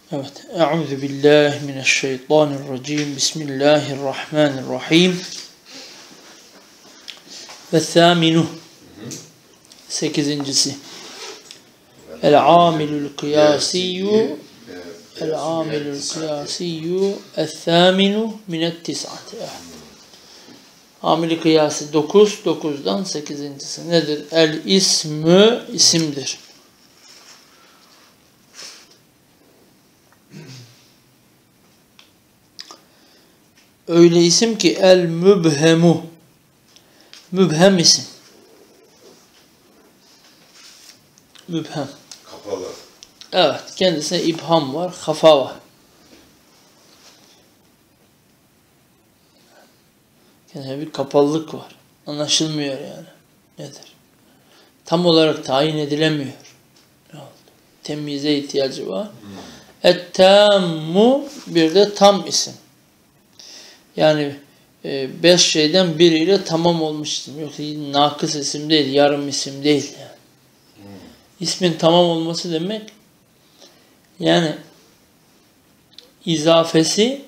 Evet. Euzu billahi mineşşeytanirracim. Bismillahirrahmanirrahim. Ve thâminu. Sekizincisi. El-amilul kıyasiyyu el-thâminu minet-tis'ati. Amil-i kıyası 9, 9'dan 8.'si nedir? El-ismü isimdir. Öyle isim ki el-mübhemu. Mübhem isim. Mübhem. Kapalı. Evet. Kendisine ibham var. Kafa var. Kendisine bir kapalılık var. Anlaşılmıyor yani. Nedir? Tam olarak tayin edilemiyor. Temyize ihtiyacı var. Et-tammu bir de tam isim. Yani 5 şeyden biriyle tamam olmuş isim. Yoksa nakıs isim değil, yarım isim değil. Yani. İsmin tamam olması demek yani izafesi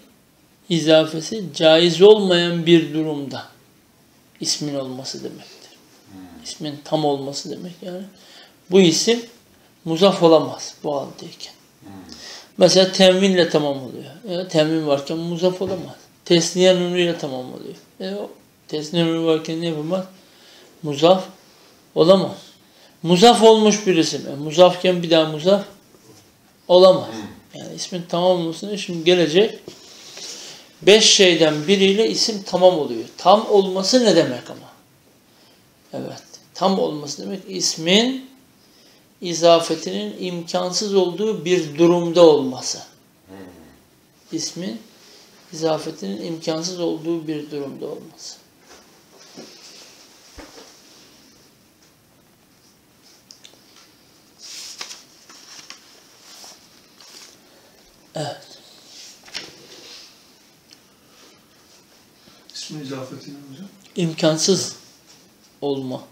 caiz olmayan bir durumda ismin olması demektir. İsmin tam olması demek yani. Bu isim muzaf olamaz bu haldeyken. Mesela tenvinle tamam oluyor. Tenvin varken muzaf olamaz. Tesniye nunuyla tamam oluyor. Tesniye nunu varken ne yapamaz? Muzaf olamaz. Muzaf olmuş bir isim. Muzafken bir daha muzaf olamaz. Yani ismin tamam olmasına şimdi gelecek 5 şeyden biriyle isim tamam oluyor. Tam olması ne demek ama? Evet. Tam olması demek ismin izafetinin imkansız olduğu bir durumda olması. İsmin izafetinin imkansız olduğu bir durumda olması. Evet. İsmin izafeti ne hocam? İmkansız olma.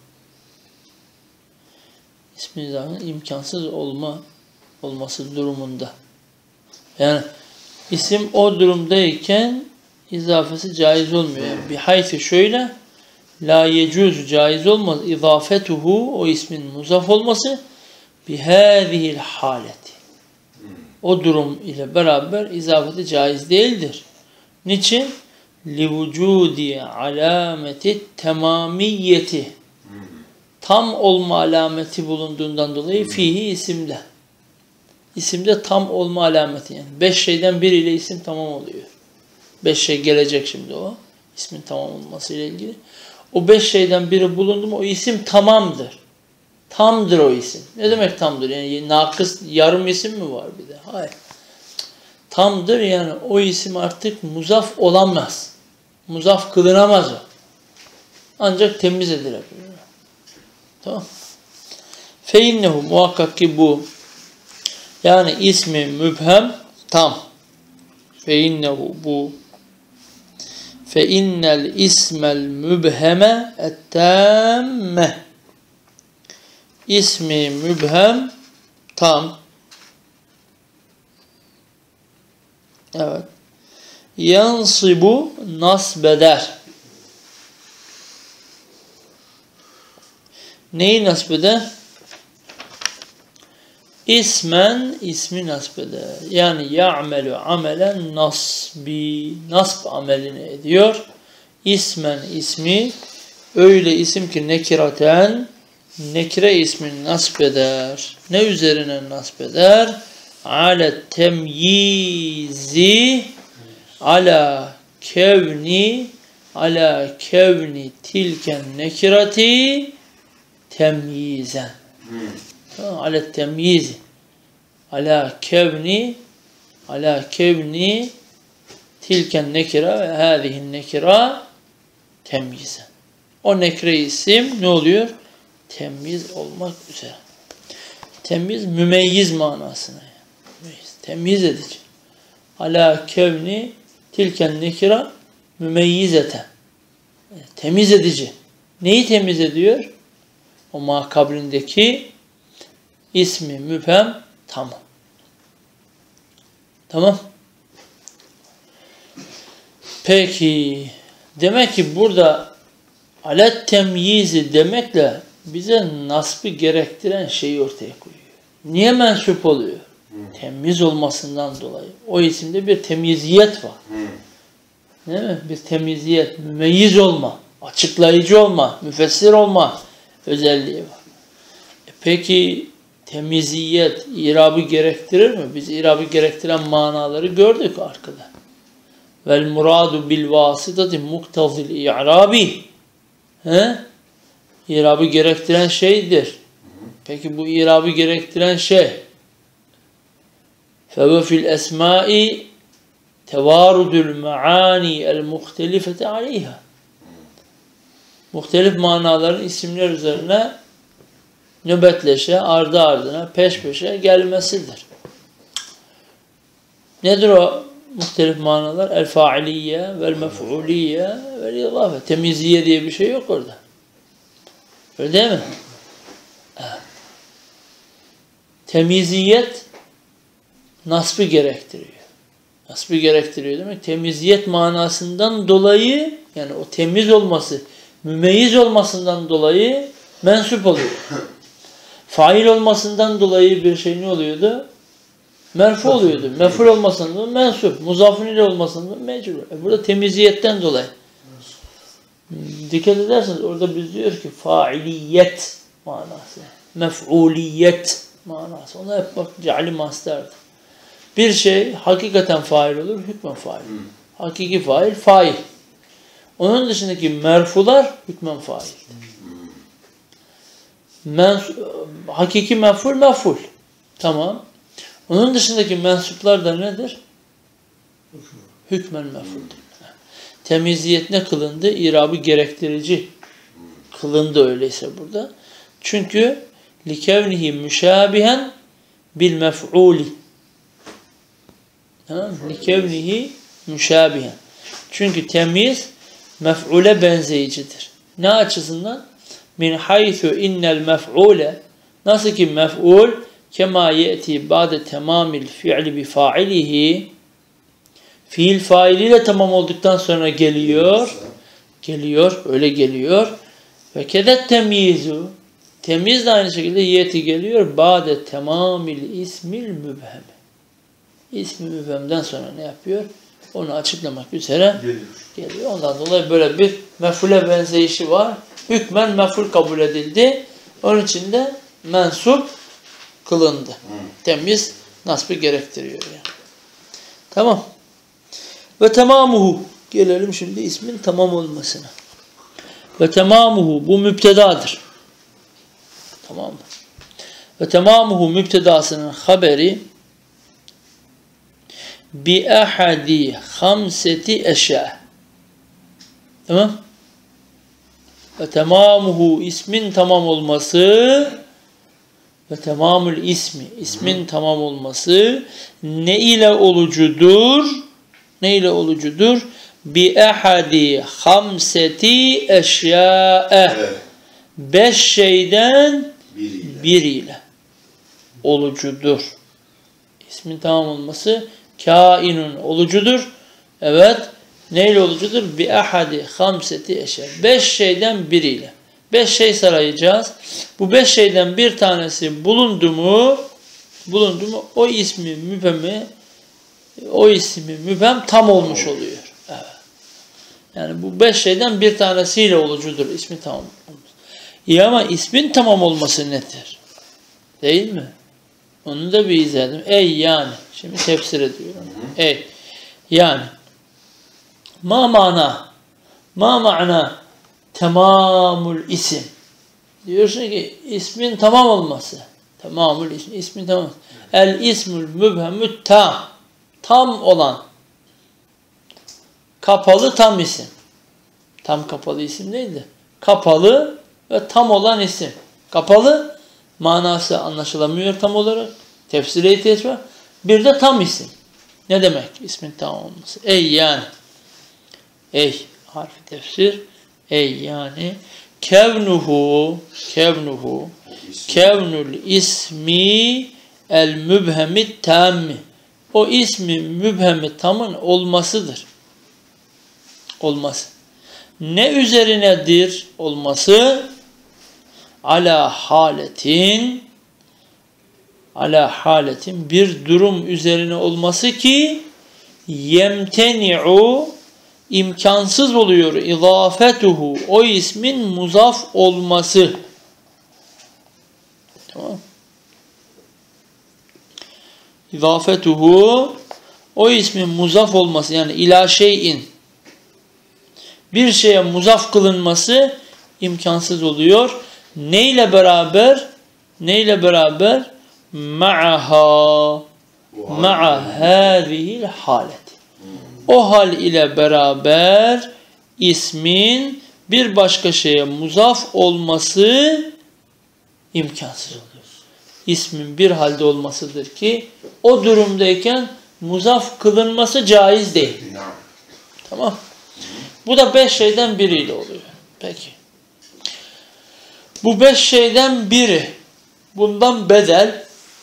İsmin izafetinin imkansız olması durumunda. Yani isim o durumdayken izafesi caiz olmuyor. Yani bir hayfi şöyle la yecuzu caiz olmaz. İzafetuhu o ismin muzaf olması bihâzihil haleti. O durum ile beraber izafeti caiz değildir. Niçin? Livücudi alameti temamiyeti. Tam olma alameti bulunduğundan dolayı fihi isimde. İsimde tam olma alameti yani. 5 şeyden biriyle isim tamam oluyor. 5 şey gelecek şimdi o. İsmin tamam olması ile ilgili. O 5 şeyden biri bulundu mu o isim tamamdır. Tamdır o isim. Ne demek tamdır? Yani nakıs yarım isim mi var bir de? Hayır. Tamdır yani o isim artık muzaf olamaz. Muzaf kılınamaz o. Ancak temiz edilebilir. Tamam. Feinnehu muhakkak ki bu yani ismi mübhem tam. Feinnehu bu feinnel ismel mübheme et-tamme ismi mübhem tam. Evet. Yansibu nasbeder. Neyi nasbeder? İsmen ismi nasbeder. Yani ya'melu amelen nasbi. Nasb amelini ediyor. İsmen ismi öyle isim ki nekiraten nekire ismini nasbeder. Ne üzerine nasbeder? Ale temyizi ala kevni tilken nekirati temyizen. Ale temyizi ala kevni tilken nekira ve hâzihin nekira temyizen. O nekre isim ne oluyor? Temyiz olmak üzere. Temyiz mümeyyiz manasına. Temyiz edici. Ala kevni tilken nekira mümeyyizeten. Temiz edici. Neyi temiz ediyor? O makablindeki ismi mübhem tamam. Tamam. Peki. Demek ki burada alet temyizi demekle bize nasbı gerektiren şeyi ortaya koyuyor. Niye mensup oluyor? Temyiz olmasından dolayı. O isimde bir temyiziyet var. Değil mi? Bir temyiziyet, mümeyyiz olma, açıklayıcı olma, müfessir olma özelliği var. Peki temyiziyet irabı gerektirir mi? Biz irabı gerektiren manaları gördük arkada. Vel muradu bil vasitati muktazil i'rabi. İrabı gerektiren şeydir. Peki bu irabı gerektiren şey فَوَ فِي الْاَسْمَاءِ تَوَارُدُ الْمَعَانِي الْمُخْتَلِفَةِ عَلَيْهَا. Muhtelif manaların isimler üzerine nöbetleşe, ardı ardına, peş peşe gelmesidir. Nedir o muhtelif manalar? El-fa'iliye, vel-mef'uliye, vel-idafe. Temyiziye diye bir şey yok orada. Öyle değil mi? Temyiziyet nasbı gerektiriyor. Nasbı gerektiriyor demek temiziyet manasından dolayı, yani o temiz olması, mümeyyiz olmasından dolayı mensup oluyor. Fail olmasından dolayı bir şey ne oluyordu? Merfu oluyordu. Mef'ul olmasından dolayı mensup. Muzafın ile olmasından dolayı mecbur. Burada temiziyetten dolayı. Dikkat ederseniz orada biz diyoruz ki failiyet manası. Mef'uliyet manası. Ona hep bak ceali mastardır. Bir şey hakikaten fail olur, hükmen fail. Hakiki fail, fail. Onun dışındaki merfular hükmen faildir. Hakiki mef'ul, mef'ul. Tamam. Onun dışındaki mensuplar da nedir? Hükmen mef'uldür. Temiziyet ne kılındı? İrabı gerektirici kılındı öyleyse burada. Çünkü likevnihi müşabihen bil mef'uli. Likevnihi müşabihen. Çünkü temyiz mef'ule benzeyicidir. Ne açısından? Min haythu innel mef'ule, nasıl ki mef'ul kema ye'ti ba'de tamamil fi'li bi fa'ilihi, fiil failiyle tamam olduktan sonra geliyor. Öyle geliyor. Ve kedet temyizu, temyiz de aynı şekilde ye'ti geliyor. Ba'de tamamil ismil mübhem. İsmi mübhemden sonra ne yapıyor? Onu açıklamak üzere geliyor. Ondan dolayı böyle bir mef'ule benzeyişi var. Hükmen mef'ul kabul edildi. Onun için de mensup kılındı. Temyiz nasbı gerektiriyor yani. Tamam. Ve temamuhu. Gelelim şimdi ismin tamam olmasına. Ve temamuhu, bu müptedadır. Tamam mı? Ve temamuhu müptedasının haberi bi ahadi hamseti eşya. Tamam? Ve temamuhu, ismin tamam olması, ve tamamul ismi, ismin tamam olması ne ile olucudur? Ne ile olucudur? Bi ahadi hamseti eşya'e. 5 şeyden biriyle olucudur. İsmin tamam olması kainun olucudur. Evet. Neyle olucudur? Bi ahadi hamseti eşya. 5 şeyden biriyle. 5 şey sarayacağız. Bu 5 şeyden bir tanesi bulundu mu o ismi mübhem tam olmuş oluyor. Evet. Yani bu 5 şeyden bir tanesiyle olucudur. İsmi tamam olması. İyi ama ismin tamam olması nedir? Değil mi? Onu da bir izah edeyim. Ey yani. Şimdi tefsir ediyorum. Ey yani. Ma ma'na tamamul isim. Diyorsun ki ismin tamam olması. Tamamul isim. İsmin tamam. El ismul mübhemü tam. Tam olan. Kapalı tam isim. Tam kapalı isim neydi? Kapalı ve tam olan isim. Kapalı manası anlaşılamıyor tam olarak. Tefsire ihtiyaç var. Bir de tam isim. Ne demek ismin tam olması? Ey yani. Ey harfi tefsir. Ey yani kevnul ismi el mübhemit tammi. o ismi mübhemi tamın olmasıdır. Olması. Ne üzerinedir olması? Ala haletin bir durum üzerine olması ki yemteni'u imkansız oluyor izafetuhu o ismin muzaf olması. Tamam. İzafetuhu o ismin muzaf olması yani ila şeyin bir şeye muzaf kılınması imkansız oluyor. Neyle beraber? Neyle beraber? Ma'a hâzihil halet. O hal ile beraber ismin bir başka şeye muzaf olması imkansız oluyor. İsmin bir halde olmasıdır ki o durumdayken muzaf kılınması caiz değil. Tamam. Bu da 5 şeyden biriyle oluyor. Peki. Bu 5 şeyden biri bundan bedel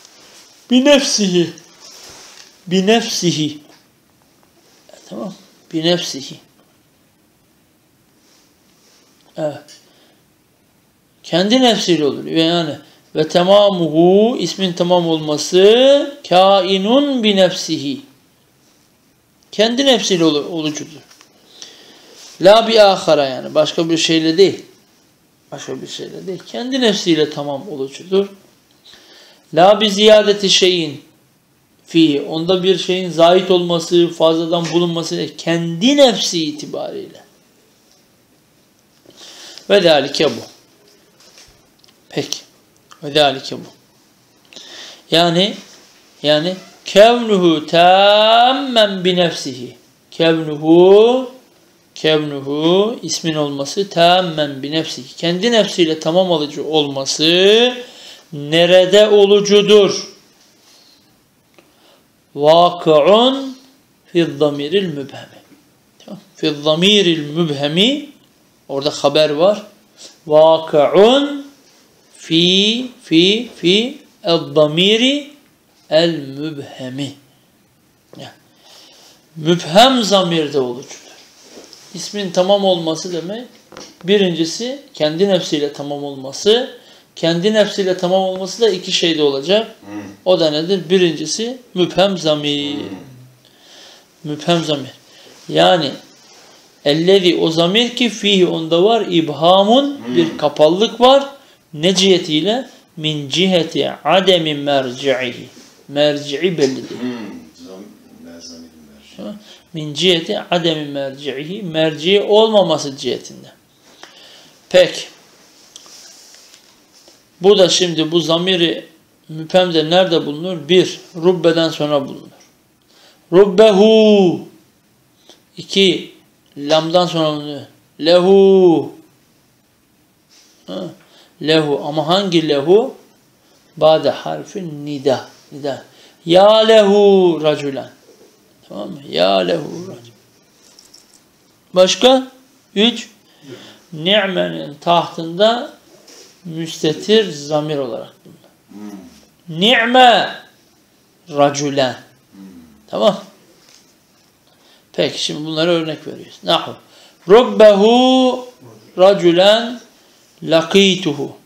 binefsihi tamam. Binefsihi. Evet. Kendi nefsiyle oluyor. Yani ve temamuhu ismin tamam olması kainun binefsihi. Kendi nefsiyle olucudur. La bi ahara yani başka bir şeyle değil. Başka bir şeyle değil. Kendi nefsiyle tamam olucudur. La bi ziyadeti şeyin fihi. Onda bir şeyin zahit olması, fazladan bulunması değil. Kendi nefsi itibariyle. Ve zâlike bu. Peki. Ve zâlike bu. Yani kevnuhu tâmmen bi nefsihi. Kevnuhu ismin olması tâmmen bi nefsihi. Kendi nefsiyle tamam alıcı olması nerede olucudur? Vakı'un fi'z-zamiril mübhemi. Fi'z-zamiril mübhemi orada haber var. Vakı'un fi el-zamiri el-mübhemi. Mübhem zamirde olucudur. İsmin tamam olması demek birincisi kendi nefsiyle tamam olması. Kendi nefsiyle tamam olması da iki şeyde olacak. O da nedir? Birincisi mübhem zamir. Mübhem zamir. Yani ellezi o zamir ki fihi onda var ibhamun bir kapallık var. Ne cihetiyle? Min ciheti ademi merci'ihi. Merci'i belli değil. Min ciheti ademi merci'ihi. Merci olmaması cihetinde. Peki. Bu da şimdi bu zamiri müphemde nerede bulunur? 1. Rubbeden sonra bulunur. Rubbehu. 2. Lamdan sonra bulunur. Lehu. Lehu. Ama hangi lehu? Ba'de harfin nida. Ya lehu raculen. Tamam mı? Ya lehu raculen. Başka? 3. Ni'menin tahtında müstetir zamir olarak bulunur. Ni'me raculen. Tamam. Peki şimdi bunlara örnek veriyoruz. Nahu. Rubbehu raculen laqituhu.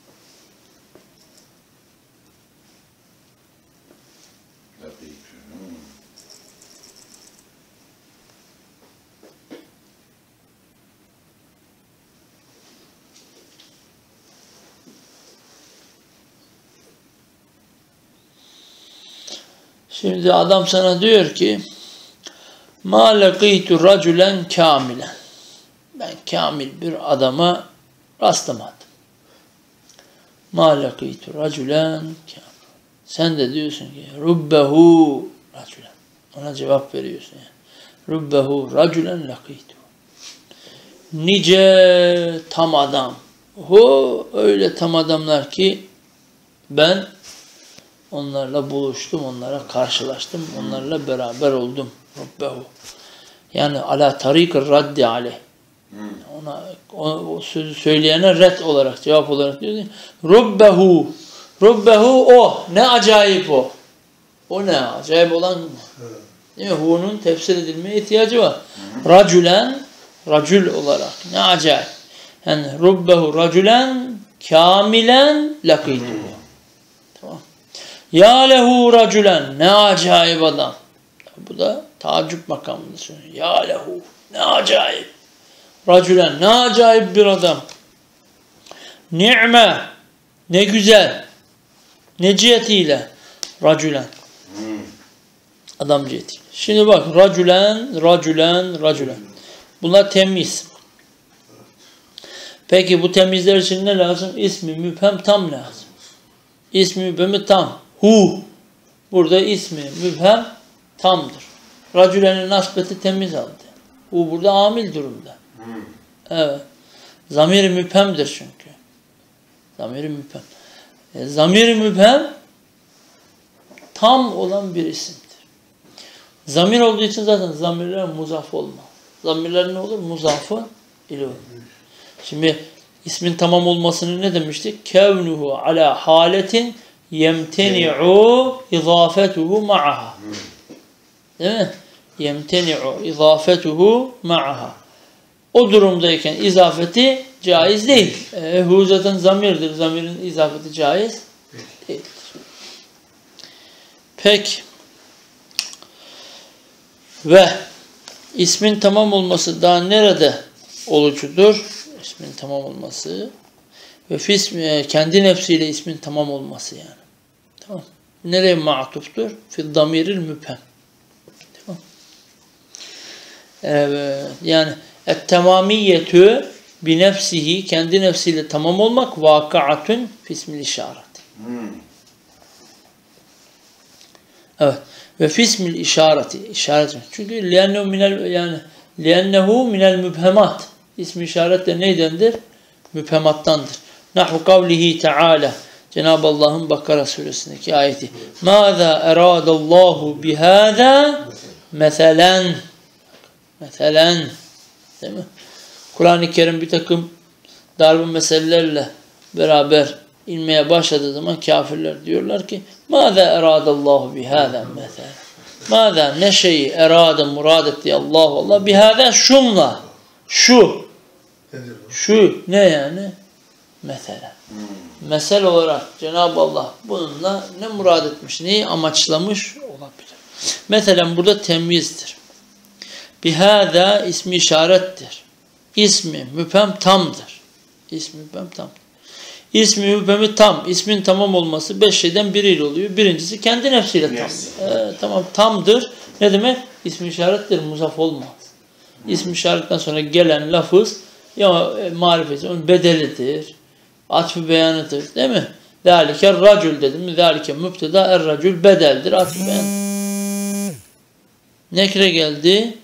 Şimdi adam sana diyor ki ma laqitu raculen kamilen. Ben kamil bir adama rastlamadım. Ma laqitu raculen kamilen. Sen de diyorsun ki rubbehu raculen. Ona cevap veriyorsun yani. Rubbehu raculen laqitu. Nice tam adam. Öyle tam adamlar ki ben onlarla buluştum, onlara karşılaştım, onlarla beraber oldum. Rubbehu. Yani ala tarikir raddi aleyh. Ona o sözü söyleyene red olarak, cevap olarak diyor. Rubbehu. Rubbehu o. Ne acayip o. O ne? Acayip olan mı? Değil mi? Hu'nun tefsir edilmeye ihtiyacı var. Racülen, racül olarak. Ne acayip. Yani rubbehu racülen kamilen lakituhu. Tamam. Ya lehu racülen. Ne acayip adam. Bu da tacip makamında söylüyor. Ya lehu. Ne acayip. Racülen. Ne acayip bir adam. Ni'me. Ne güzel. Ne cihetiyle? Racülen. Adam cihetiyle. Şimdi bak. Racülen, racülen, racülen. Bunlar temiz. Peki bu temizler için ne lazım? İsmi müphem tam lazım. İsmi müphemi tam. Hu. Burada ismi müphem tamdır. Racülenin nasbeti temiz aldı. Hu burada amil durumda. Evet. Zamir-i müphemdir çünkü. Zamir-i müphem. Zamir-i müphem tam olan bir isimdir. Zamir olduğu için zaten zamirler muzaf olmaz. Zamirler ne olur? Muzafı ile olur. Şimdi ismin tamam olmasını ne demiştik? Kevnuhu ala haletin yemteni'u izafetuhu ma'aha. Değil mi? Yemteni'u izafetuhu ma'aha. O durumdayken izafeti caiz değil. Hu zaten zamirdir. Zamirin izafeti caiz değildir. Peki. Ve ismin tamam olması daha nerede olucudur? İsmin tamam olması ve kendi nefsiyle ismin tamam olması yani. Tamam. Nereye ma'tuftur? Fi damiril müphem. Tamam. Evet. Yani et-temamiyetü bi nefsihi kendi nefsiyle tamam olmak vakıatun fi ismil işaret. Evet. Ve fi ismil işareti. İşaret. Çünkü li'ennehu minel mübhemat. İsmi işaret de neydendir? Mübhemattandır. Nahu kavlihi Teala. Cenab-ı Allah'ın Bakara suresindeki ayeti. Mâzâ eradallahu bihâzâ meselen. Meselen. Değil mi? Kur'an-ı Kerim bir takım darbe meselelerle beraber inmeye başladığı zaman kafirler diyorlar ki mâzâ eradallahu bihâzâ meselen. Mâzâ ne şeyi erâde murad etti Allah bihâzâ şunla. Şu ne yani? Mesela. Mesel olarak Cenab-ı Allah bununla ne murad etmiş, neyi amaçlamış olabilir. Mesela burada temyizdir. Bihâzâ ismi işarettir. İsmi müphem tamdır. İsmi müphem tamdır. İsmi müphemi tam. İsmin tamam olması 5 şeyden biriyle oluyor. Birincisi kendi nefsiyle tam. Tamam tamdır. Ne demek? İsmi işarettir. Muzaf olmaz. İsmi işaretten sonra gelen lafız ya marifeti onun bedelidir. Atf-ı beyanıdır. Değil mi? Zâlike racül dedim. Zâlike mübteda er-racül bedeldir. Atf-ı beyan. Nekre geldi.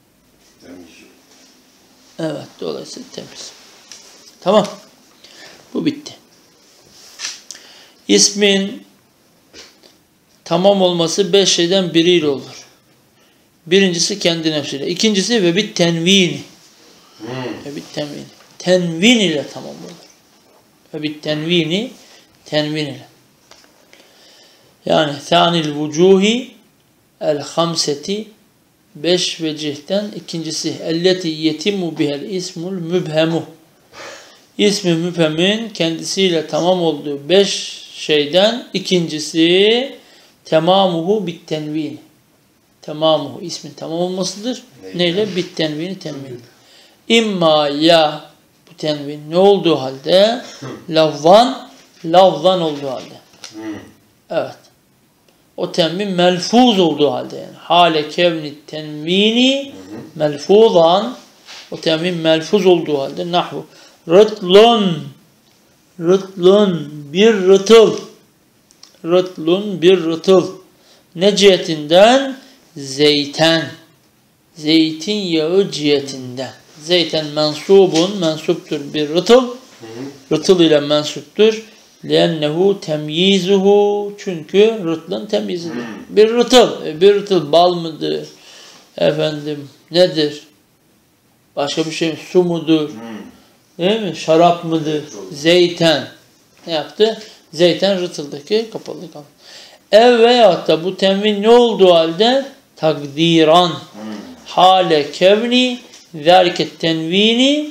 Evet. Dolayısıyla temiz. Tamam. Bu bitti. İsmin tamam olması 5 şeyden biriyle olur. Birincisi kendi nefsiyle. İkincisi ve bit tenvini. Ve bit tenvini. Tenvin ile tamam olur. Ve bit tenvini tenvin ile. Yani thanil vucuhi el hamseti 5 vecihten ikincisi elleti yetimu bihel ismul mübhemu. İsmi mübhemin kendisiyle tamam olduğu 5 şeyden ikincisi temamuhu bit tenvini. Temamuhu ismin tamam olmasıdır. Neyle? Bit tenvini tenvin. İmma ya bu tenvin ne olduğu halde lafzan olduğu halde. Evet. O tenvin melfuz olduğu halde yani. Hale kevni tenvini melfuzan o tenvin melfuz olduğu halde nahvu rıtlun bir rıtıl rıtlun bir rıtıl ne cihetinden? Zeytinyağı cihetinden. Zeyten mensuptur bir rıtıl. Rıtıl ile mensuptur. Lennehu temyizuhu çünkü rıtlın temyizidir. Bir rıtıl bal mıdır? Efendim nedir? Başka bir şey mi? Su mudur? Değil mi? Şarap mıdır? Zeyten. Ne yaptı? Zeyten rıtıldaki kapalı kaldı. Ev veyahut da bu tenvin ne olduğu halde takdiran hale kevni zâlike tenvini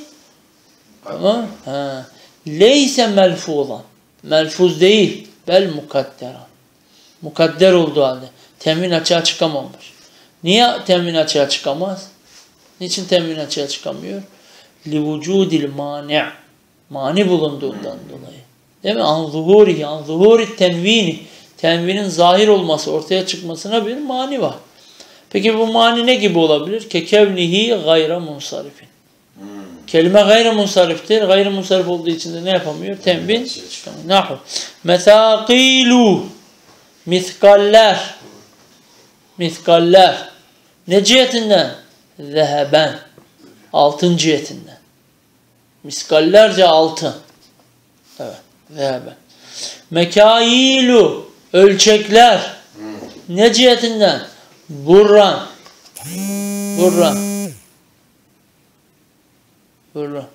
leyse melfuzan. Melfuz değil. Bel mukadderan. Mukadder olduğu halde. Tenvin açığa çıkamamış. Niye tenvin açığa çıkamaz? Niçin tenvin açığa çıkamıyor? Livücudil mani'. Mani bulunduğundan dolayı. Değil mi? An zuhuri tenvini. Tenvinin zahir olması, ortaya çıkmasına bir mani var. Peki bu mani ne gibi olabilir? Kekevnihi gayra munsarifin. Kelime gayra munsariftir. Gayra munsarif olduğu için de ne yapamıyor? Tenvin çıkamıyor. Nahu. Methakilu. Miskaller. Miskaller. Ne cihetinden? Zeheben. Altın cihetinden. Miskallerce altın. Evet. Zeheben. Mekailu. Ölçekler. Ne cihetinden? Burran. Burran. Burran.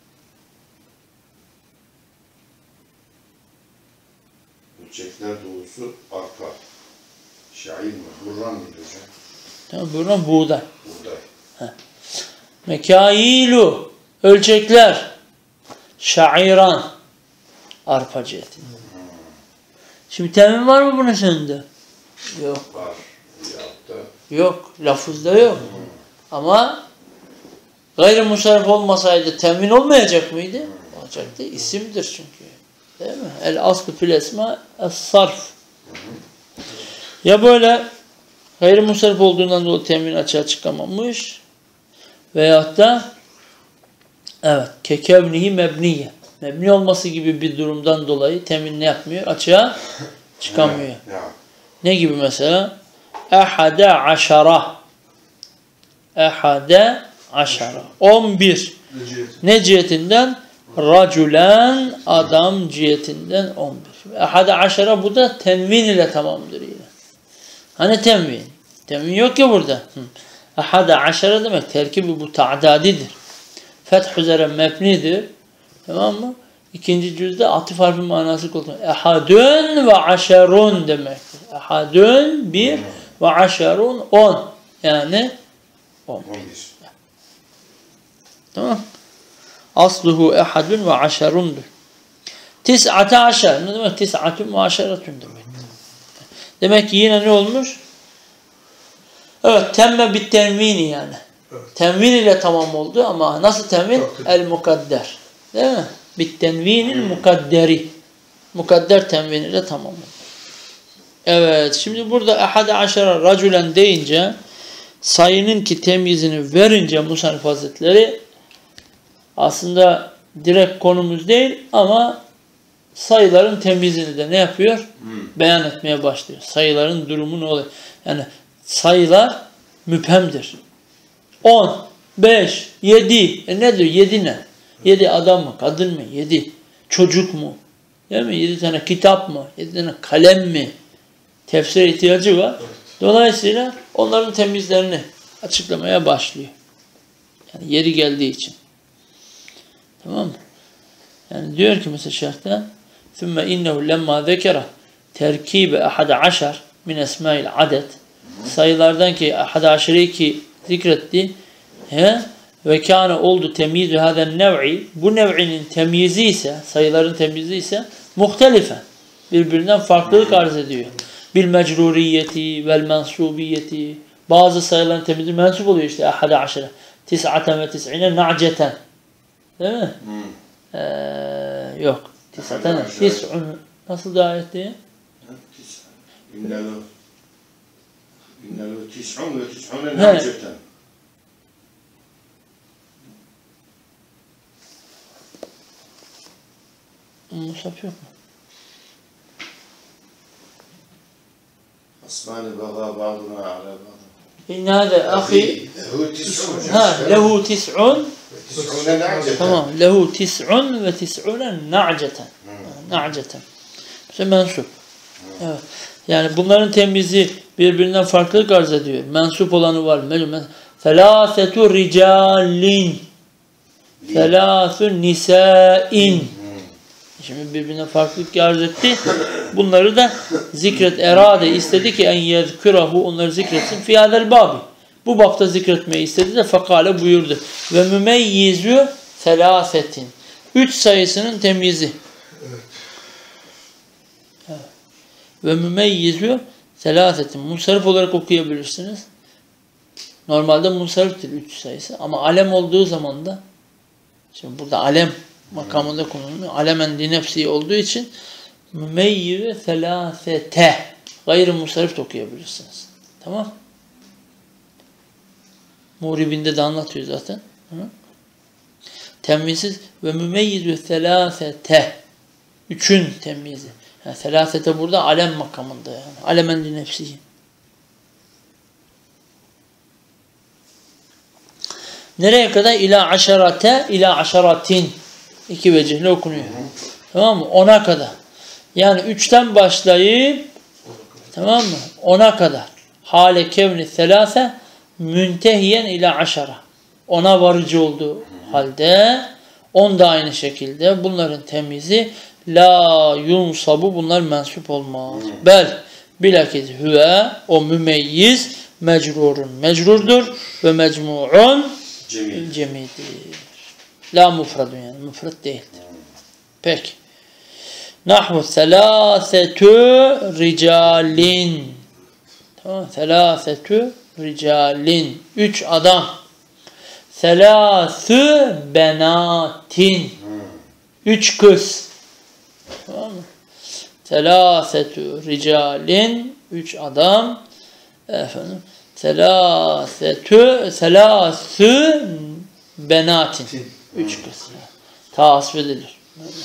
Ölçekler doğrusu arpa. Şair mi? Burran mıydı hocam? Tamam, burran buğday. Buğday. Mekailu. Ölçekler. Şairan. Arpa cihetinden. Şimdi temin var mı bunun sende? Yok. Var. Veyahut da. Yok. Lafızda yok. Ama gayrimusarrif olmasaydı temin olmayacak mıydı? Olacaktı. İsimdir çünkü. Değil mi? El aslı fil esma es-sarf. Ya böyle gayrimusarrif olduğundan dolayı temin açığa çıkamamış veyahut da evet kekevnihi mebniye. Mebni olması gibi bir durumdan dolayı temin ne yapmıyor? Açığa çıkamıyor. Ya. Ne gibi mesela? Ehade aşara. Ehade aşara. 11. Ne cihetinden? Raculen adam cihetinden 11. Ehade aşara bu da tenvin ile tamamdır yine. Hani tenvin? Tenvin yok ya burada. Ehade aşara demek terkibi bu ta'dadidir. Feth üzere mebnidir. Tamam mı? İkinci cüzde atıf harfi manası kullanılır. Ehadun ve aşerun demektir. Ehadun bir ve aşerun 10. Yani 11. Tamam. Asluhu ehadun ve aşerundur. Tis'ate aşer. Ne demek? Tis'atun ve aşeratun demek. Demek ki yine ne olmuş? Evet. Temme bit tenvini yani. Evet. Tenvin ile tamam oldu ama nasıl tenvin? El mukadder. Değil mi? Bit tenvinin mukadderi. Mukadder tenvin ile tamam oldu. Evet. Şimdi burada ehade aşera raculen deyince sayının ki temyizini verince Musannif Hazretleri aslında direkt konumuz değil ama sayıların temyizini de ne yapıyor? Beyan etmeye başlıyor. Sayıların durumu ne oluyor? Yani sayılar müphemdir. 10, 5, 7. Ne diyor? 7 ne? 7 adam mı? Kadın mı? 7 çocuk mu? Değil mi? 7 tane kitap mı? 7 tane kalem mi? Tefsire ihtiyacı var. Dolayısıyla onların temizlerini açıklamaya başlıyor. Yani yeri geldiği için. Tamam mı? Yani diyor ki mesela şerhte ثُمَّ اِنَّهُ لَمَّا ذَكَرَ تَرْكِيبَ اَحَدَ عَشَرٍ مِنْ اَسْمَاءِ الْعَدَدِ sayılardan ki ahad aşireyi ki zikretti ve kâne oldu temyizü hâden nev'i bu nev'inin temyizi ise sayıların temyizi ise muhtelifen birbirinden farklılık arz ediyor. Bil mecruriyeti vel mensubiyeti bazı sayıların temyizi mensup oluyor işte ahad aşire tis'aten ve tis'ine na'ceten değil mi? Yok tis'aten tis'un nasıl da ayet diye? İnnehu tis'un ve tis'une na'ceten. Musaf yok mu? Asmani baga ba'duna ala ba'd. İnne hâde ahi lehu tis'un tamam lehu tis'un ve tis'une na'ceten. Na'ceten. İşte mensup. Evet. Yani bunların temyizi birbirinden farklılık arz ediyor. Mensup olanı var. Felâsetu ricalin. Felâsü nisâin. Şimdi birbirine farklılık arz etti. bunları da zikret. Erade istedi ki en yezkurahu, onları zikretsin. Fiyadel babi. Bu bapta zikretmeyi istedi de fekale buyurdu. Ve mümeyyizu selâsetin. 3 sayısının temyizi. Evet. Ve mümeyyizu selâsetin. Munsarif olarak okuyabilirsiniz. Normalde munsariftir 3 sayısı. Ama alem olduğu zaman da, şimdi burada alem makamında kullanılıyor. Alemen li nefsi olduğu için mümeyyizu selâsete. Gayrı munsarif de okuyabilirsiniz. Tamam. Muribinde de anlatıyor zaten. Temyiziz ve mümeyyizu selâsete. 3'ün temyizi. Yani selâsete burada alem makamında yani. Alemen li nefsi. Nereye kadar? İlâ aşarate, ilâ aşaratin. 2 vecihle okunuyor. Tamam mı? 10'a kadar. Yani 3'ten başlayıp tamam mı? 10'a kadar. Hale kevni selâse müntehiyen ila aşara. 10'a varıcı olduğu halde 10 da aynı şekilde bunların temizi la yunsabu, bunlar mensup olmaz. Bel bilakis hüve, o mümeyyiz mecrurun mecrurdur ve mecmu'un cemidir. La mufradun, yani mufrad değildir. Peki. Nahvu selâsetü ricalin. Tamam. Selâsetü ricalin. 3 adam. Selâsü benatin. 3 kız. Tamam mı? Selâsetü ricalin. 3 adam. Efendim. Selâsü benatin. 3 kız. Tasvip edilir.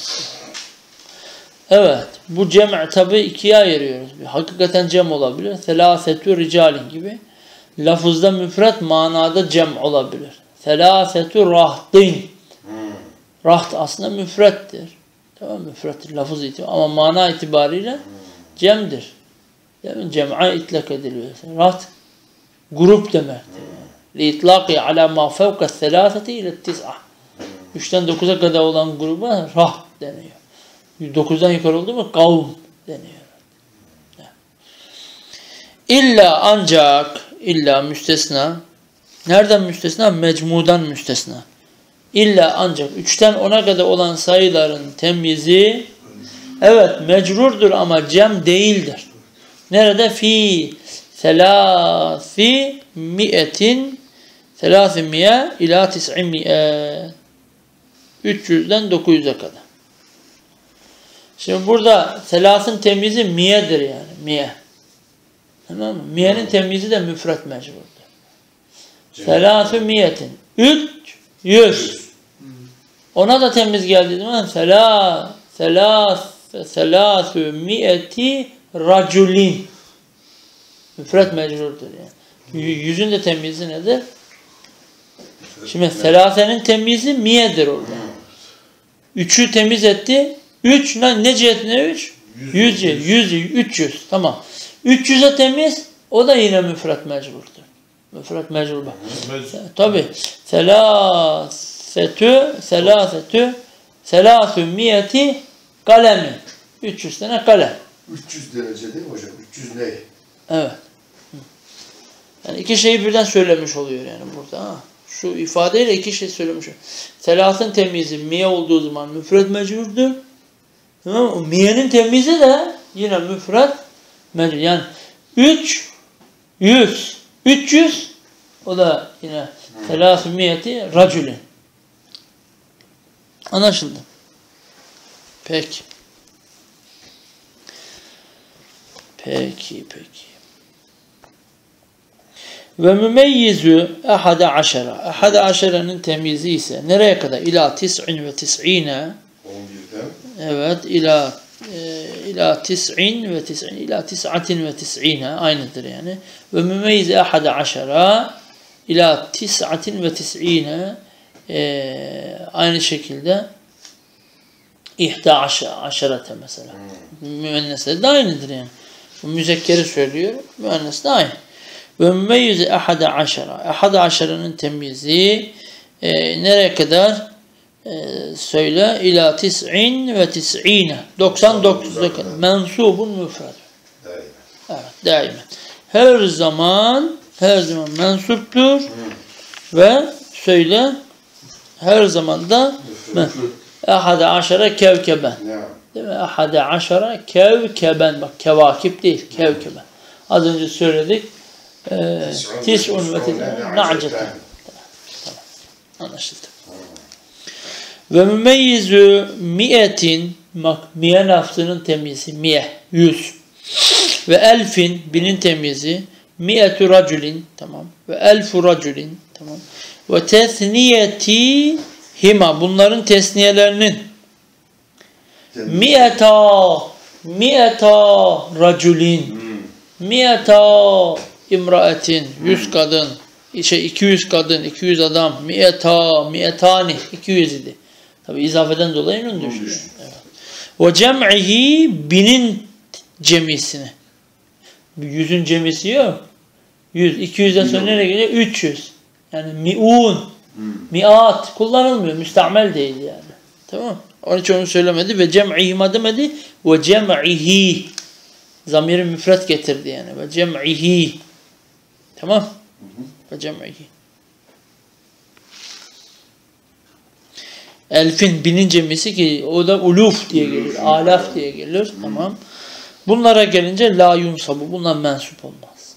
Evet. Bu cem' tabi 2'ye ayırıyoruz. Hakikaten cem olabilir. Selâsetü ricalin gibi. Lafızda müfret, manada cem olabilir. Selâsetü rahdin. Rahd aslında müfrettir. Tamam, müfrettir lafız itibariyle. Ama mana itibariyle cem'dir. Yani cem'a itlak ediliyor. Rahd grup demektir. Liitlâki alâ mâ fevka selâseti ile tis'a. 3'ten 9'a kadar olan gruba rahd deniyor. 9'dan yukarı oldu mu kavm deniyor. İlla ancak, illa müstesna. Nereden müstesna? Mecmudan müstesna. İlla ancak 3'ten 10'a kadar olan sayıların temyizi evet mecrurdur ama cem değildir. Nerede? Fi selâfi mi'etin selâfimiye ila tis'imiye 300'den 900'e kadar. Şimdi burada selasın temyizi miyedir yani. Miye. Tamam mı? Miyenin temyizi de müfret mecburdur. Selâsü miyetin. 300. Ona da temiz geldi değil mi? Selâsü miyeti raculin. Müfret mecburdur yani. Yüzün de temyizi nedir? Şimdi selâsenin temyizi miyedir orada. 3'ü temiz etti. 3 ne cihetine 3? 100, 300. Tamam. 300'e temiz, o da yine müfret mecburdur. Müfret mecbur. Tabi. Selâsü miyeti kalemi. 300 tane kalem. 300 derece değil mi hocam? 300 ne? Evet. Yani 2 şeyi birden söylemiş oluyor yani burada. Ha. Şu ifadeyle 2 şey söylemiş oluyor. Selasın temyizi miye olduğu zaman müfret mecburdur. Tamam mı? Miyenin temyizi de yine müfret mecbur. Yani 300 o da yine selâsü miyeti raculin. Anlaşıldı. Peki. Ve mümeyyizu ehade aşera. Ehade aşerenin temyizi ise nereye kadar? İlâ tis'in ve tis'ine. 11'den. Evet. İlâ tis'in ve tis'in. İlâ tis'atin ve tis'ine. Aynıdır yani. Ve mümeyyizu ehade aşera. İlâ tis'atin ve tis'ine. Aynı şekilde ihda aşerete mesela. Müennesleri de aynıdır yani. Bu müzekkeri söylüyor. Müennes de aynı. Ve mümeyyiz ehade aşara. Ehade aşaranın temyizi nereye kadar? söyle ila tis'in ve tis'ine 99'a kadar. Mensubun müfred. Evet, daimen. Her zaman mensuptur ve söyle her zaman da ahada aşara kevkeben. Değil mi? Ahada aşara kevkeben. Bak kevakip değil, kevkeben. Az önce söyledik. Tis'un ve tis'ine na'ceten. Tamam. Anlaşıldı. Ve mümeyyizü mi'etin, bak mi'e lafzının temyizi, mi'e, 100. Ve elfin, binin temyizi, mi'etü raculin, tamam. Ve elfu raculin, tamam. Ve tesniyeti hima, bunların tesniyelerinin mi'eta raculin, mi'eta imraetin, 100 kadın, 200 kadın, 200 adam, mi'etani, 200 idi. Tabi izafeden dolayı onu düşüyor. Evet. Ve cem'ihi, binin cemisini. 100'ün cemisi yok. 100, 200'den sonra nereye geliyor? 300. Yani mi'un, mi'at kullanılmıyor. Müstamel değil yani. Tamam. Onun için onu söylemedi ve cem'ihima demedi. Ve cem'ihi. Zamiri müfret getirdi yani. Ve cem'ihi. Tamam. Ve cem'ihi. Elfin, binin cemisi ki o da uluf diye gelir. Alaf diye gelir. Tamam. Bunlara gelince la yunsabu. Bunlar mensup olmaz.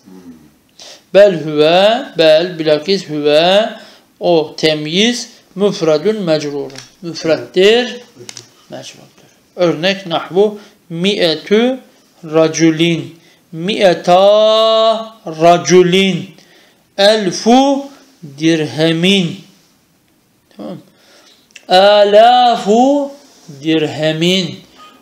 Bel bilakis hüve o temyiz müfredun mecrurun. Müfrettir, mecrurdur. Örnek nahvu mi'etü raculin, mi'eta raculin, elfu dirhemin. Tamam. Alafu dirhemin,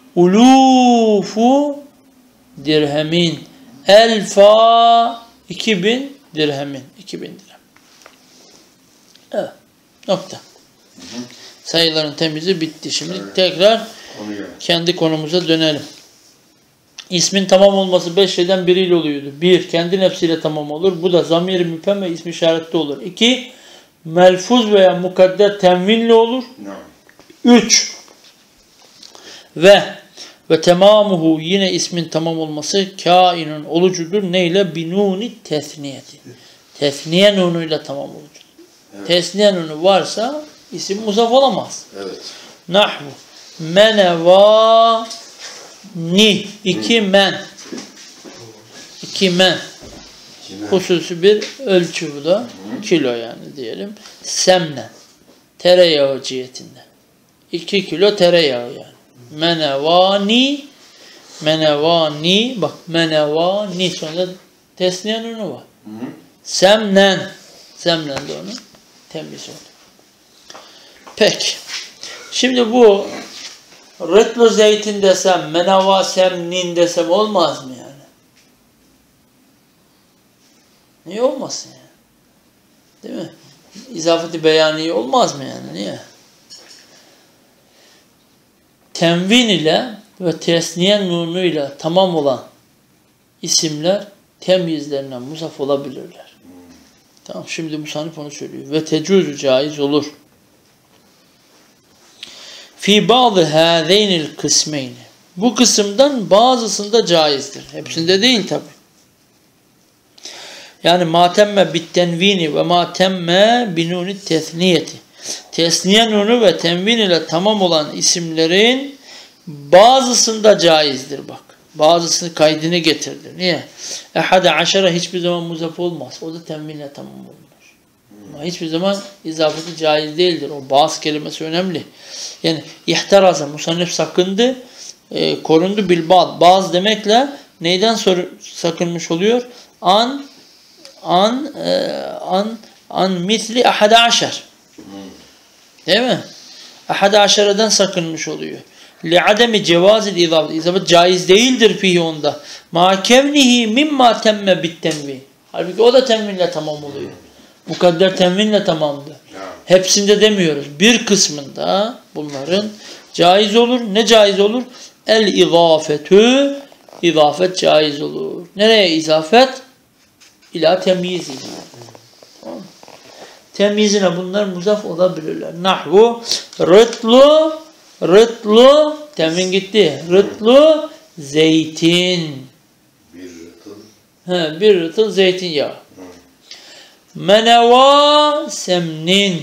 ulufu dirhemin, elfa 2000 dirhemin. 2000 dirhem. Evet. Nokta. Sayıların temizi bitti. Şimdi tekrar kendi konumuza dönelim. İsmin tamam olması 5 şeyden biriyle oluyordu. 1. Kendi nefsiyle tamam olur. Bu da zamir-i müphem ve ismi işaretli olur. 2. Melfuz veya mukadder tenvinle olur. 3. Ve temamuhu, yine ismin tamam olması kainun olucudur. Neyle? Binuni tesniyeti. Tesniye nunuyla tamam olucudur. Evet. Tesniye nunu varsa isim muzaf olamaz. Evet. Nahvu meneva ni, 2 men. 2 men. Hususi bir ölçü bu da. Kilo yani diyelim. Semnen. Tereyağı cihetinde. 2 kilo tereyağı yani. Menevani, bak menevani sonra tesniye nunu var. Semnen de onu temiz oldu. Peki. Şimdi bu rıtlı zeytin desem, meneva semnin desem olmaz mı yani? Niye olmasın yani? Değil mi? İzafeti beyani olmaz mı yani? Niye? Tenvin ile ve tesniye nunu ile tamam olan isimler temyizlerine muzaf olabilirler. Tamam, şimdi musannif onu söylüyor. Ve tecuzu caiz olur. Fi bazı hâzeynil kısmeyni. Bu kısımdan bazısında caizdir. Hepsinde değil tabi. Yani matemme bittenvini ve matemme binuni tesniyeti. Tesniye nunu ve tenvin ile tamam olan isimlerin bazısında caizdir bak. Bazısını kaydını getirdi. Niye? Ehade aşara hiçbir zaman muzaf olmaz. O da tenvinle tamam olunur. Ama hiçbir zaman izafeti caiz değildir. O bazı kelimesi önemli. Yani ihtiraza, musannif sakındı, korundu bilbaz. Bazı demekle neyden sakınmış oluyor? An misli ahade aşer. Değil mi? Ahade aşereden sakınmış oluyor. Li'ademi cevazil izafet. İzafet caiz değildir fihi onda. Ma kevnihi mimma temme bittenvi. Halbuki o da tenvinle tamam oluyor. Mukadder tenvinle tamamdır. Hepsinde demiyoruz. Bir kısmında bunların caiz olur. Ne caiz olur? El izafetü. İzafet caiz olur. Nereye izafet? İla temyiz. Tamam. temyizine bunlar muzaf olabilirler. Nahvu rıtlu temin gitti. Rıtlu zeytin. Bir rıtıl zeytinyağı. Meneva semnin.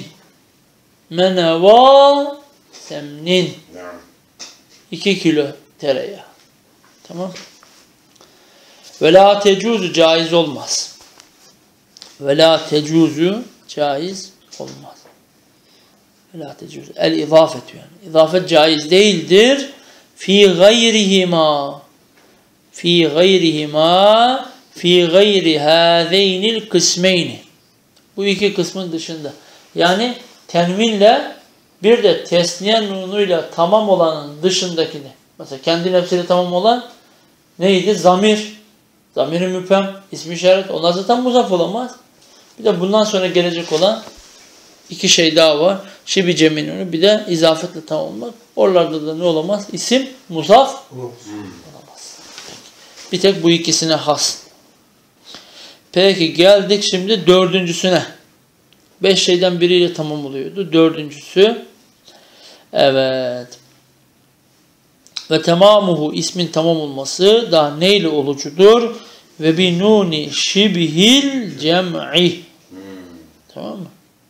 Meneva semnin. 2 kilo tereyağı. Tamam. Ve la tecuzu caiz olmaz. Ve la tecuzu caiz olmaz. Ve la tecuzu. El izafetü yani. İzafet caiz değildir. Fi gayrihima. Fi gayrihima. Fi gayri hâzeynil kısmeyni. Bu 2 kısmın dışında. Yani tenvinle bir de tesniye nunuyla tamam olanın dışındakini. Mesela kendi nefsiyle tamam olan neydi? Zamir. Zamir-i müphem, ismi işaret. Onlar zaten muzaf olamaz. Bir de bundan sonra gelecek olan 2 şey daha var. Şibi ceminunu bir de izafetle tamam olmak. Oralarda da ne olamaz? İsim muzaf olamaz. Bir tek bu ikisine has. Peki geldik şimdi 4.'süne. 5 şeyden biriyle tamam oluyordu. 4.'sü. Evet. Ve temamuhu ismin tamam olması da neyle olucudur? Ve bi nuni şibihil cem'i. Tamam mı?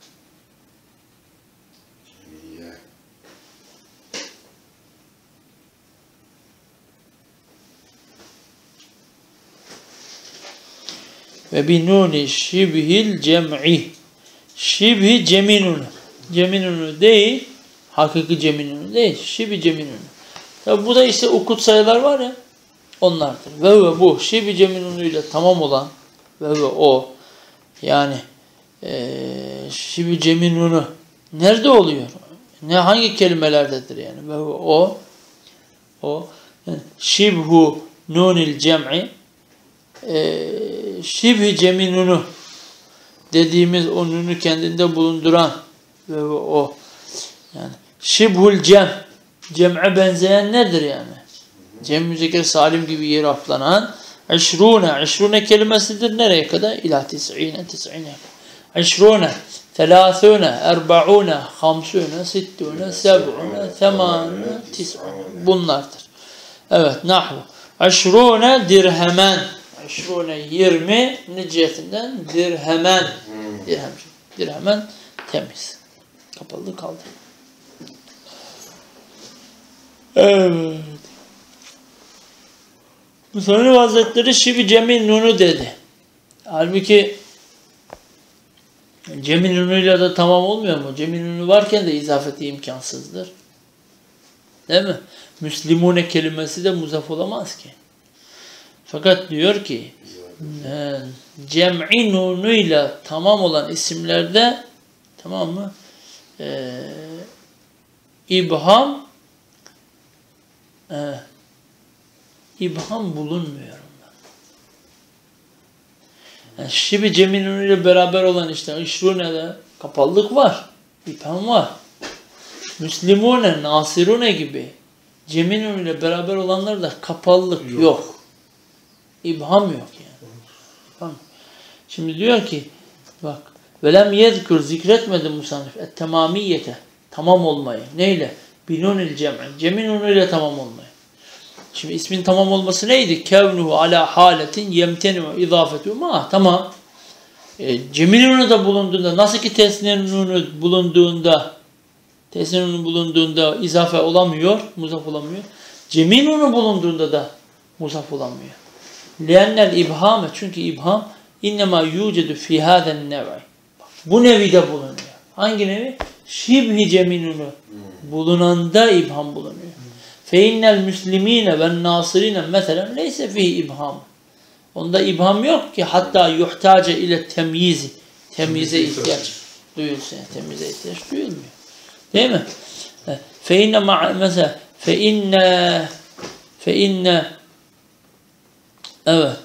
Ve bi nuni şibihil cem'i. Şibhi ceminunu. Ceminunu değil, hakiki ceminunu değil, şibhi ceminunu. Tabi bu da işte ukut sayılar var ya, onlardır. Ve bu şibhi ceminunu ile tamam olan ve o yani şibhi ceminunu nerede oluyor? Hangi kelimelerdedir yani? Ve o yani şibhu nunil cem'i şibhi ceminunu dediğimiz o nunu kendinde bulunduran ve o yani şibhul cem'e benzeyen nedir yani? Cem müzekker salim gibi yeri aplanan işrune kelimesidir. Nereye kadar? İlâ tis'ine. İşrune, telâthûne, erba'ûne, hamsûne, sittûne, seb'ûne, temâne, tis'ûne. Bunlardır. Evet, nahvu. İşrune dirhemen. İşrune 20 niciyetinden dirhemen. Dirhemen temiz. Kapalı kaldı. Evet. Müsannif Hazretleri şibi cemil nunu dedi. Halbuki cemil nunuyla da tamam olmuyor mu? Cemil nunu varken de izafeti imkansızdır. Değil mi? Müslimune kelimesi de muzaf olamaz ki. Fakat diyor ki cem'i nunuyla tamam olan isimlerde tamam mı? İbham bulunmuyor. Yani şibi cem'i nunuyla beraber olan işte işrune'de kapalılık var. İbham var. Müslimune, nasirune gibi cem'i nunuyla beraber olanlarda kapalılık yok. İbham yok yani. İbham. Şimdi diyor ki bak velem yezkür zikretmedi musannif et-temamiyete tamam olmayı. Neyle? Binunil cem'i. Cem'in nunuyla tamam olmayı. Şimdi ismin tamam olması neydi? Kevnuhu ala haletin yemtenu izafetu ma. Tamam. Cem'in nunu da bulunduğunda nasıl ki tesniyenin nunu bulunduğunda izafe olamıyor, muzaf olamıyor. Cem'in nunu bulunduğunda da muzaf olamıyor. Liannel ibhame çünkü ibham innema yucedu fi hâzen nev'i. Bu nevide bulunuyor. Hangi nevi? Şibhi ceminunu bulunanda ibham bulunuyor. Fe innel müslimine ve nasirine mesela neyse fihi ibham. Onda ibham yok ki hatta yuhtace ile temyizi. Temyize ihtiyaç duyulsun. Temyize ihtiyaç duyulmuyor. Değil mi? Fe inne mesela fe inne evet.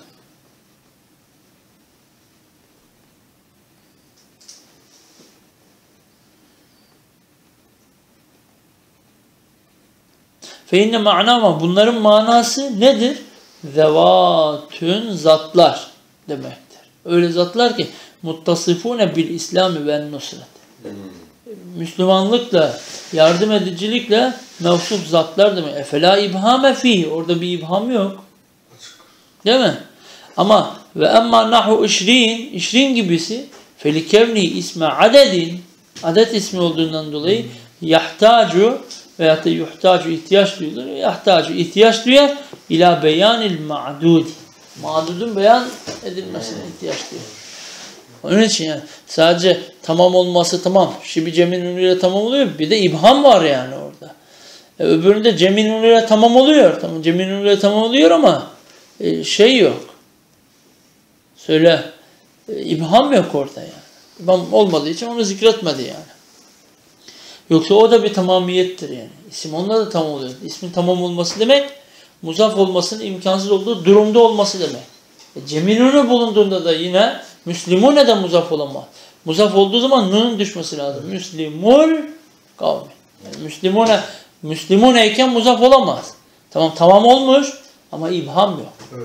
Fe inne ma'nama bunların manası nedir? Zevatün zatlar demektir. Öyle zatlar ki muttasifune bil İslami ve nusret. Müslümanlıkla, yardım edicilikle mevsuf zatlar demek. Efela ibhame fihi. Orada bir ibham yok. Değil mi? Ama ve emma nahu işrin gibisi felikevni isme adedin, adet ismi olduğundan dolayı yahtacu veyahut da yuhtacu ihtiyaç duyulur. Yahtacu ihtiyaç duyar ila beyanil ma'dudi. Ma'dudun beyan edilmesine ihtiyaç duyar. Onun için yani sadece tamam olması tamam. Şibi Cem'in ünlüyle tamam oluyor. Bir de ibham var yani orada. Öbüründe Cem'in ünlüyle tamam oluyor. Tamam, Cem'in ünlüyle tamam oluyor ama şey yok. Söyle. İbham yok orada yani. İbham olmadığı için onu zikretmedi yani. Yoksa o da bir tamamiyettir yani. İsim onunla da tamam oluyor. İsmin tamam olması demek, muzaf olmasının imkansız olduğu durumda olması demek. Cem'in ünlü bulunduğunda da yine Müslümune de muzaf olamaz. Muzaf olduğu zaman nun'un düşmesi lazım. Müslimul kavmi. Yani Müslümuneyken muzaf olamaz. Tamam olmuş ama ibham yok. Evet.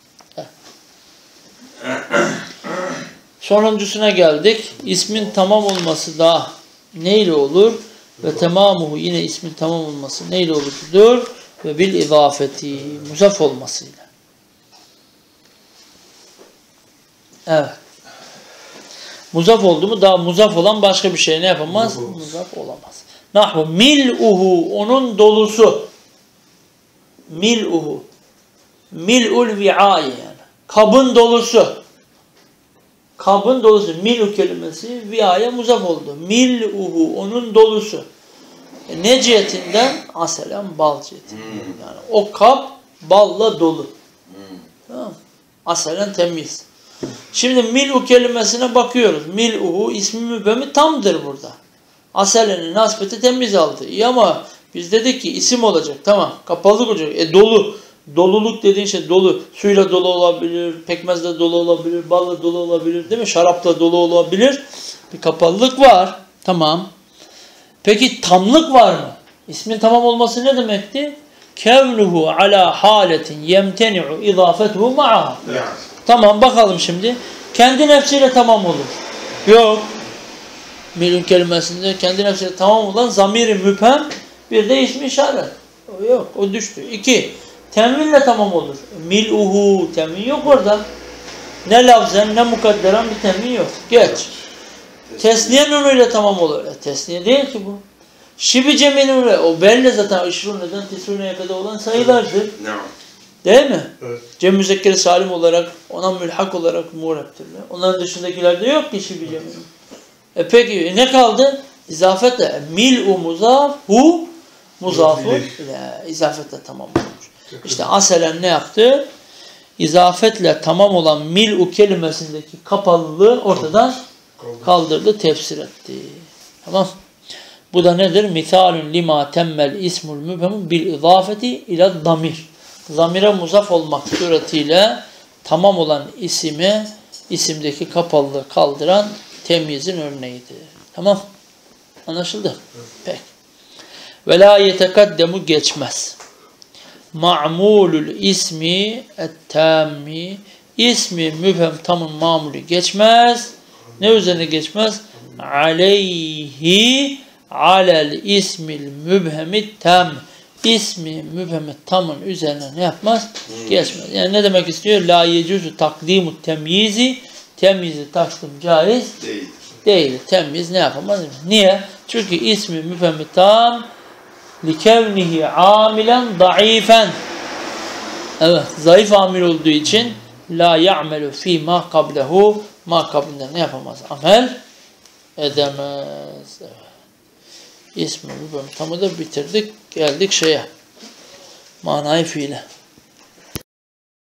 Sonuncusuna geldik. İsmin tamam olması da neyle olur? Ve temamuhu yine ismin tamam olması neyle olurdur? Ve bil izafeti muzaf olmasıyla. Evet. Muzaf oldu mu daha muzaf olan başka bir şey ne yapamaz? Muzaf olamaz. Nahvu mil'uhu onun dolusu. Mil'uhu. Mil'ul vi'ai yani. Kabın dolusu. Kabın dolusu. Mil'u kelimesi vi'aya muzaf oldu. Mil'uhu onun dolusu. Ne cihetinden? Aselen bal cihetinden. Yani o kap balla dolu. Tamam. Aselen temiz. Şimdi mil'u kelimesine bakıyoruz. Mil'uhu ismi mübhemi tamdır burada. Aselenin nasbeti temiz aldı. İyi ama biz dedik ki isim olacak. Tamam. Kapalılık olacak. Dolu. Doluluk dediğin şey dolu. Suyla dolu olabilir. Pekmezle dolu olabilir. Balla dolu olabilir. Değil mi? Şarapla dolu olabilir. Bir kapalılık var. Tamam. Peki tamlık var mı? İsmin tamam olması ne demekti? Kevnuhu ala haletin yemteni'u izafetuhu ma'aha. Tamam bakalım şimdi. Kendi nefsiyle tamam olur. Yok. Mil'un kelimesinde kendi nefsiyle tamam olan zamiri müphem bir de ismi işaret. O yok. O düştü. 2. Temvinle tamam olur. Mil'uhu. Temvin yok orada. Ne lafzen ne mukadderen bir temvin yok. Geç. Tesniye nunuyla tamam olur. Tesniye değil ki bu. Şibi Cem'in nunuyla. O belli zaten işruneden tisruneye kadar olan sayılardır. Değil mi? Evet. Cem müzekkeri salim olarak, ona mülhak olarak muğreptirler. Onların dışındakilerde yok ki şibi Cem'in. Peki ne kaldı? İzafetle. Mil'u muzaf, hu muzafu ile. İzafetle tamam olmuş. İşte aselen ne yaptı? İzafetle tamam olan mil'u kelimesindeki kapalılığı ortadan kaldırdı, tefsir etti. Tamam. Bu da nedir? Misalun lima temmel ismul mübhemun bil izafeti ila damir. Zamire muzaf olmak suretiyle tamam olan isimdeki kapalılığı kaldıran temyizin örneğidir. Tamam. Anlaşıldı? Evet. Peki. Ve la yetekaddemu geçmez. Ma'mulul ismi et-tammi ismi mübhem tamın mamulü geçmez. Ne üzerine geçmez? Aleyhi alel ismil mübhemit tam. İsmi mübhemit tamın üzerine ne yapmaz? Geçmez. Yani ne demek istiyor? La yecuzu takdimu temyizi. Temyizi takdim caiz değil. Temyiz ne yapamaz? Niye? Çünkü ismi mübhemit tam likevnihi amilen daifen. Evet. Zayıf amil olduğu için la ya'melu fi ma kablehu ma kablinden ne yapamaz? Amel edemez. Evet. İsmi mübhemit tamı da bitirdik. Geldik şeye. Manayı fiile.